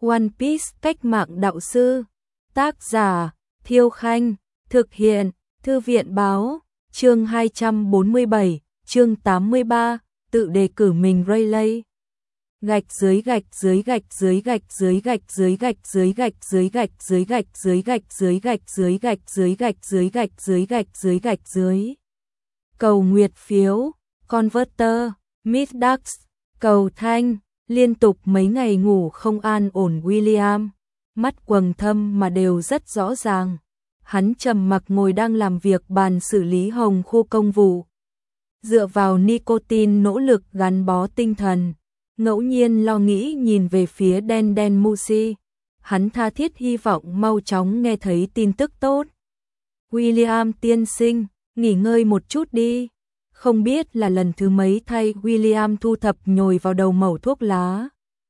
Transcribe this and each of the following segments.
One Piece cách mạng đạo sư. Tác giả Thiêu Khanh. Thực hiện Thư viện Báo. Chương 247, chương 83, tự đề cử mình Rayleigh. Gạch dưới gạch dưới gạch dưới gạch dưới gạch dưới gạch dưới gạch dưới gạch dưới gạch dưới gạch dưới gạch dưới gạch dưới gạch dưới gạch dưới gạch dưới gạch dưới. Cầu nguyệt phiếu, Converter, Midax, cầu thanh, liên tục mấy ngày ngủ không an ổn William, mắt quầng thâm mà đều rất rõ ràng. Hắn trầm mặc ngồi đang làm việc bàn xử lý hồng khu công vụ. Dựa vào nicotine nỗ lực gắn bó tinh thần, ngẫu nhiên lo nghĩ nhìn về phía Den Musi. Hắn tha thiết hy vọng mau chóng nghe thấy tin tức tốt. William tiên sinh, nghỉ ngơi một chút đi. Không biết là lần thứ mấy thay William thu thập nhồi vào đầu mẩu thuốc lá.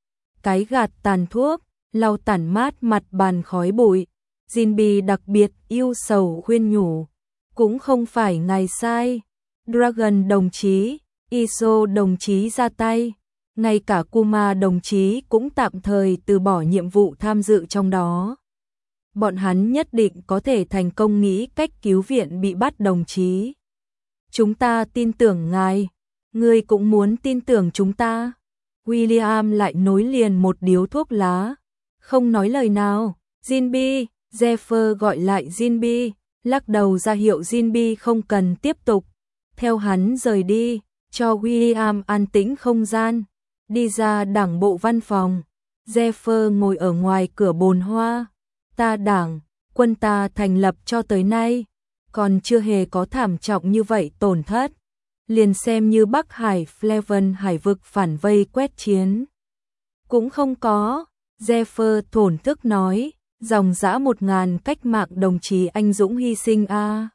Cái gạt tàn thuốc, lau tản mát mặt bàn khói bụi. Jinbi đặc biệt yêu sầu khuyên nhủ. Cũng không phải ngài sai. Dragon đồng chí, Iso đồng chí ra tay. Ngay cả Kuma đồng chí cũng tạm thời từ bỏ nhiệm vụ tham dự trong đó. Bọn hắn nhất định có thể thành công nghĩ cách cứu viện bị bắt đồng chí. Chúng ta tin tưởng ngài, ngươi cũng muốn tin tưởng chúng ta. William lại nối liền một điếu thuốc lá, không nói lời nào. Jinbi, Zephyr gọi lại Jinbi, lắc đầu ra hiệu Jinbi không cần tiếp tục. Theo hắn rời đi, cho William an tĩnh không gian. Đi ra đảng bộ văn phòng, Zephyr ngồi ở ngoài cửa bồn hoa. Ta đảng, quân ta thành lập cho tới nay, còn chưa hề có thảm trọng như vậy tổn thất. Liền xem như Bắc Hải Fleven hải vực phản vây quét chiến. Cũng không có, Zephyr thổn thức nói, dòng dã 1000 cách mạng đồng chí anh dũng hy sinh a.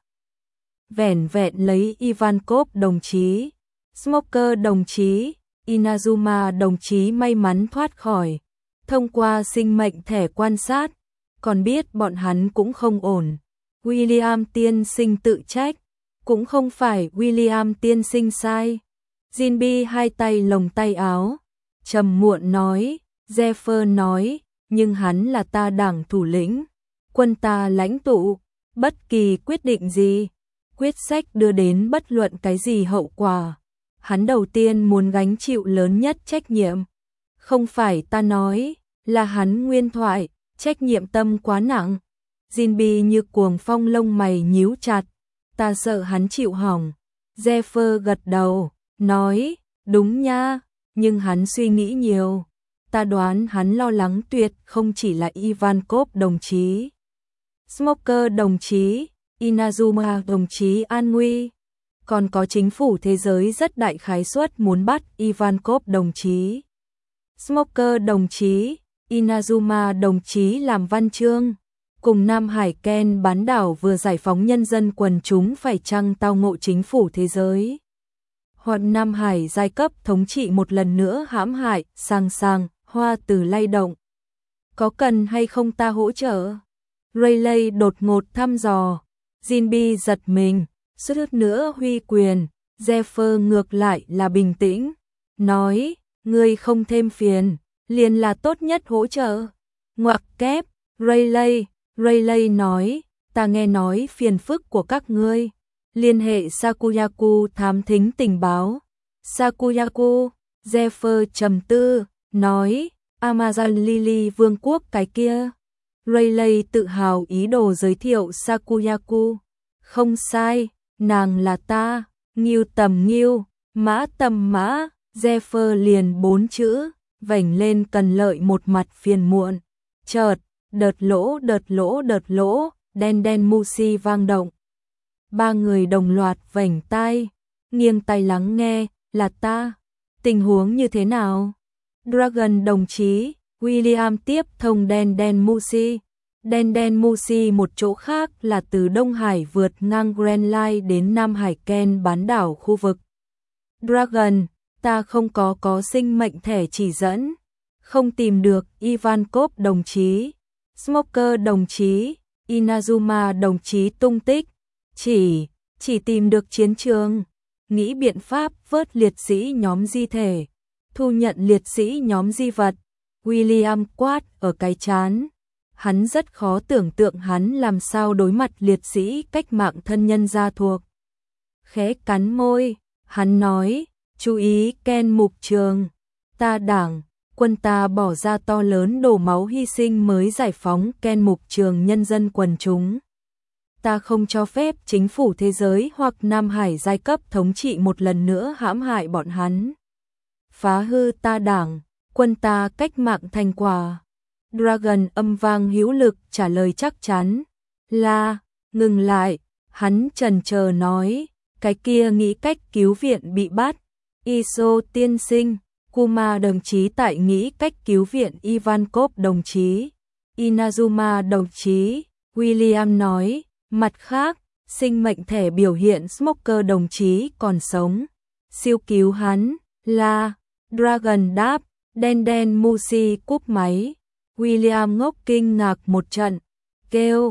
Vẻn vẹn lấy Ivankov đồng chí, Smoker đồng chí, Inazuma đồng chí may mắn thoát khỏi, thông qua sinh mệnh thẻ quan sát, còn biết bọn hắn cũng không ổn. William tiên sinh tự trách, cũng không phải William tiên sinh sai. Jinbi hai tay lồng tay áo, trầm muộn nói, Zephyr nói, nhưng hắn là ta đảng thủ lĩnh, quân ta lãnh tụ, bất kỳ quyết định gì, quyết sách đưa đến bất luận cái gì hậu quả, hắn đầu tiên muốn gánh chịu lớn nhất trách nhiệm. Không phải ta nói, là hắn nguyên thoại, trách nhiệm tâm quá nặng. Jinbi như cuồng phong lông mày nhíu chặt, ta sợ hắn chịu hỏng. Zephyr gật đầu, nói, đúng nha, nhưng hắn suy nghĩ nhiều. Ta đoán hắn lo lắng tuyệt không chỉ là Ivankov đồng chí, Smoker đồng chí, Inazuma đồng chí an nguy, còn có chính phủ thế giới rất đại khái suất muốn bắt Ivankov đồng chí, Smoker đồng chí, Inazuma đồng chí làm văn chương. Cùng Nam Hải Ken bán đảo vừa giải phóng nhân dân quần chúng phải chăng tao ngộ chính phủ thế giới. Hoặc Nam Hải giai cấp thống trị một lần nữa hãm hại, sang hoa từ lay động. Có cần hay không ta hỗ trợ? Rayleigh đột ngột thăm dò. Jinbi giật mình, suýt nữa huy quyền. Zephyr ngược lại là bình tĩnh, nói, ngươi không thêm phiền, liền là tốt nhất hỗ trợ. Ngoặc kép, Rayleigh nói, ta nghe nói phiền phức của các ngươi, liên hệ Sakuyaku thám thính tình báo. Sakuyaku, Zephyr trầm tư, nói, Amazon Lily vương quốc cái kia. Rayleigh tự hào ý đồ giới thiệu Sakuyaku. Không sai, nàng là ta, Ngưu tầm Ngưu, Mã tầm Mã. Zephyr liền 4 chữ, vảnh lên cần lợi một mặt phiền muộn. Chợt, đợt lỗ, Den Musi vang động. Ba người đồng loạt vảnh tai, nghiêng tai lắng nghe, là ta. Tình huống như thế nào? Dragon đồng chí, William tiếp thông Den Musi. Den Musi một chỗ khác là từ Đông Hải vượt ngang Grand Line đến Nam Hải Ken bán đảo khu vực. Dragon, ta không có sinh mệnh thẻ chỉ dẫn, không tìm được Ivankov đồng chí, Smoker đồng chí, Inazuma đồng chí tung tích, chỉ tìm được chiến trường, nghĩ biện pháp vớt liệt sĩ nhóm di thể, thu nhận liệt sĩ nhóm di vật. William quát ở cái trán. Hắn rất khó tưởng tượng hắn làm sao đối mặt liệt sĩ cách mạng thân nhân gia thuộc. Khẽ cắn môi, hắn nói, chú ý Ken Mục Trường, ta đảng, quân ta bỏ ra to lớn đổ máu hy sinh mới giải phóng Ken Mục Trường nhân dân quần chúng. Ta không cho phép chính phủ thế giới hoặc Nam Hải giai cấp thống trị một lần nữa hãm hại bọn hắn. Phá hư ta đảng, quân ta cách mạng thành quả. Dragon âm vang hữu lực trả lời chắc chắn. Là, ngừng lại, hắn chần chờ nói, cái kia nghĩ cách cứu viện bị bắt. Iso tiên sinh, Kuma đồng chí tại nghĩ cách cứu viện Ivankov đồng chí. Inazuma đồng chí, William nói, mặt khác, sinh mệnh thẻ biểu hiện Smoker đồng chí còn sống. Siêu cứu hắn, là, Dragon đáp, đen đen Musi cúp máy. William ngốc kinh ngạc một trận, kêu,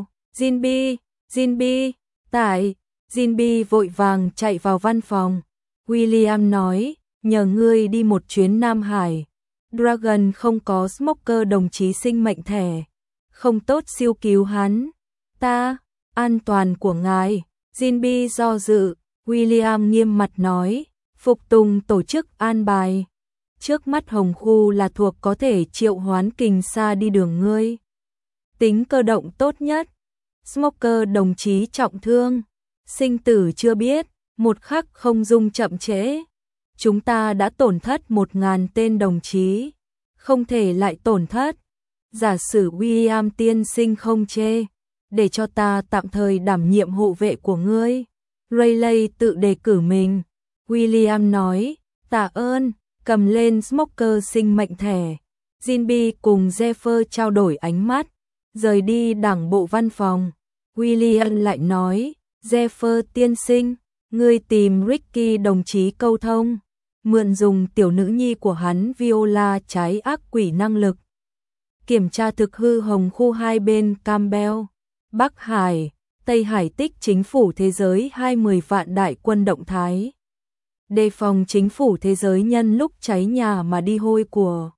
Jinbi, tại, Jinbi vội vàng chạy vào văn phòng. William nói, nhờ ngươi đi một chuyến Nam Hải. Dragon không có Smoker đồng chí sinh mệnh thẻ, không tốt siêu cứu hắn. Ta, an toàn của ngài. Jinbi do dự, William nghiêm mặt nói, phục tùng tổ chức an bài. Trước mắt Hồng Khu là thuộc có thể triệu hoán kình xa đi đường ngươi. Tính cơ động tốt nhất. Smoker đồng chí trọng thương, sinh tử chưa biết, một khắc không dung chậm trễ. Chúng ta đã tổn thất 1000 tên đồng chí, không thể lại tổn thất. Giả sử William tiên sinh không chê, để cho ta tạm thời đảm nhiệm hộ vệ của ngươi. Rayleigh tự đề cử mình. William nói, tạ ơn, cầm lên Smoker sinh mệnh thẻ. Jinbi cùng Zephyr trao đổi ánh mắt, rời đi đảng bộ văn phòng. William lại nói, Zephyr tiên sinh, ngươi tìm Ricky đồng chí câu thông, mượn dùng tiểu nữ nhi của hắn Viola trái ác quỷ năng lực. Kiểm tra thực hư Hồng Khu hai bên Campbell, Bắc Hải, Tây Hải tích chính phủ thế giới 20 vạn đại quân động thái. Đề phòng chính phủ thế giới nhân lúc cháy nhà mà đi hôi của.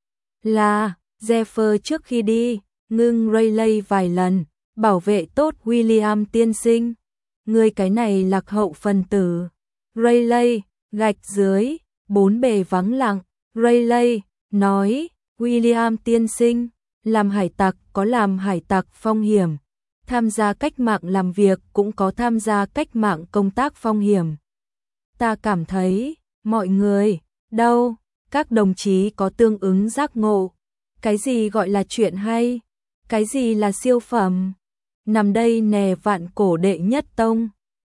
Là, Zephyr trước khi đi, ngưng Rayleigh vài lần, bảo vệ tốt William tiên sinh. Người cái này lạc hậu phần tử. Rayleigh, gạch dưới, bốn bề vắng lặng. Rayleigh, nói, William tiên sinh, làm hải tặc có làm hải tặc phong hiểm. Tham gia cách mạng làm việc cũng có tham gia cách mạng công tác phong hiểm. Ta cảm thấy, mọi người, đâu, các đồng chí có tương ứng giác ngộ. Cái gì gọi là chuyện hay? Cái gì là siêu phẩm? Nằm đây nè vạn cổ đệ nhất tông.